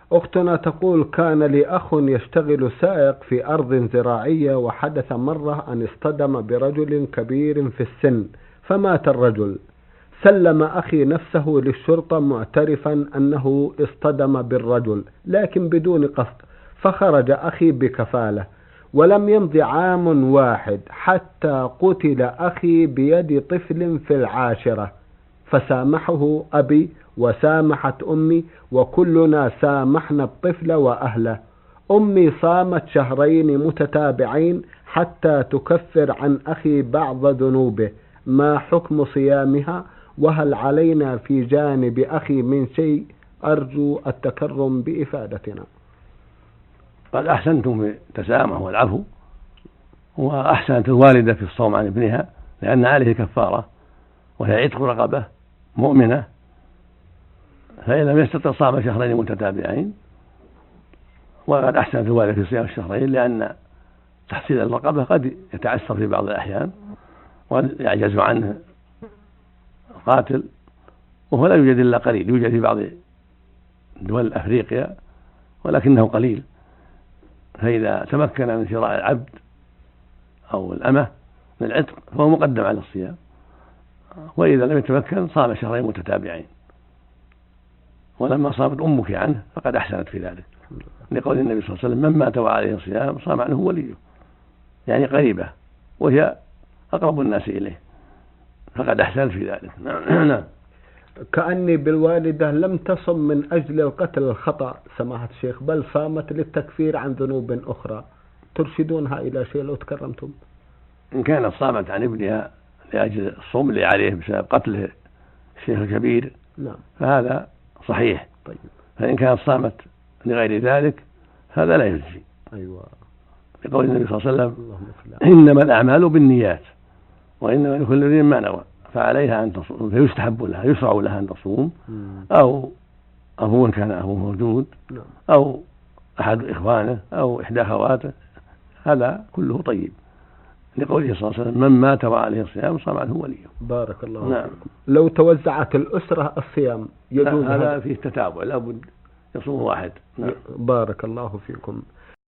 أختنا تقول: كان لي أخ يشتغل سائق في أرض زراعية، وحدث مرة أن اصطدم برجل كبير في السن فمات الرجل. سلم أخي نفسه للشرطة معترفا أنه اصطدم بالرجل لكن بدون قصد، فخرج أخي بكفالة. ولم يمض عام واحد حتى قتل أخي بيد طفل في العاشرة، فسامحه أبي وسامحت أمي وكلنا سامحنا الطفل وأهله. أمي صامت شهرين متتابعين حتى تكفر عن أخي بعض ذنوبه. ما حكم صيامها؟ وهل علينا في جانب أخي من شيء؟ أرجو التكرم بإفادتنا. قد أحسنتم في التسامح والعفو، وأحسنت الوالدة في الصوم عن ابنها لأن عليه كفارة وهي عتق رقبة مؤمنة، فإن لم يستطع صام شهرين متتابعين. وقد أحسنت الوالدة في صيام الشهرين لأن تحصيل الرقبة قد يتعسر في بعض الأحيان ويعجز عنه القاتل، وهو لا يوجد إلا قليل، يوجد في بعض دول أفريقيا ولكنه قليل. فإذا تمكن من شراء العبد أو الأمة من العتق فهو مقدم على الصيام، وإذا لم يتمكن صام شهرين متتابعين. ولما صامت أمك عنه فقد أحسنت في ذلك، لقول النبي صلى الله عليه وسلم: من مات وعليه صيام صام عنه وليه، يعني قريبة وهي أقرب الناس إليه، فقد أحسنت في ذلك. نعم. كأني بالوالدة لم تصم من أجل القتل الخطأ سماحة الشيخ، بل صامت للتكفير عن ذنوب أخرى، ترشدونها إلى شيء لو تكرمتم؟ إن كانت صامت عن ابنها لأجل الصوم اللي عليه بسبب قتله الشيخ الكبير نعم فهذا صحيح. طيب. فإن كانت صامت لغير ذلك هذا لا يجزي. أيوة. لقول النبي صلى الله عليه وسلم: إنما الأعمال بالنيات وإنما لكل امرئ ما نوى، فعليها أن تصوم، فيستحب لها يشرع لها أن تصوم، أو أبوه كان أبوه موجود، أو أحد إخوانه أو إحدى أخواته، هذا كله طيب، لقوله صلى الله عليه وسلم: من مات وعليه الصيام صام عنه وليه. بارك الله نعم. فيكم. لو توزعت الأسرة الصيام يجوز؟ هذا فيه تتابع، لا بد يصوم واحد. نعم. بارك الله فيكم.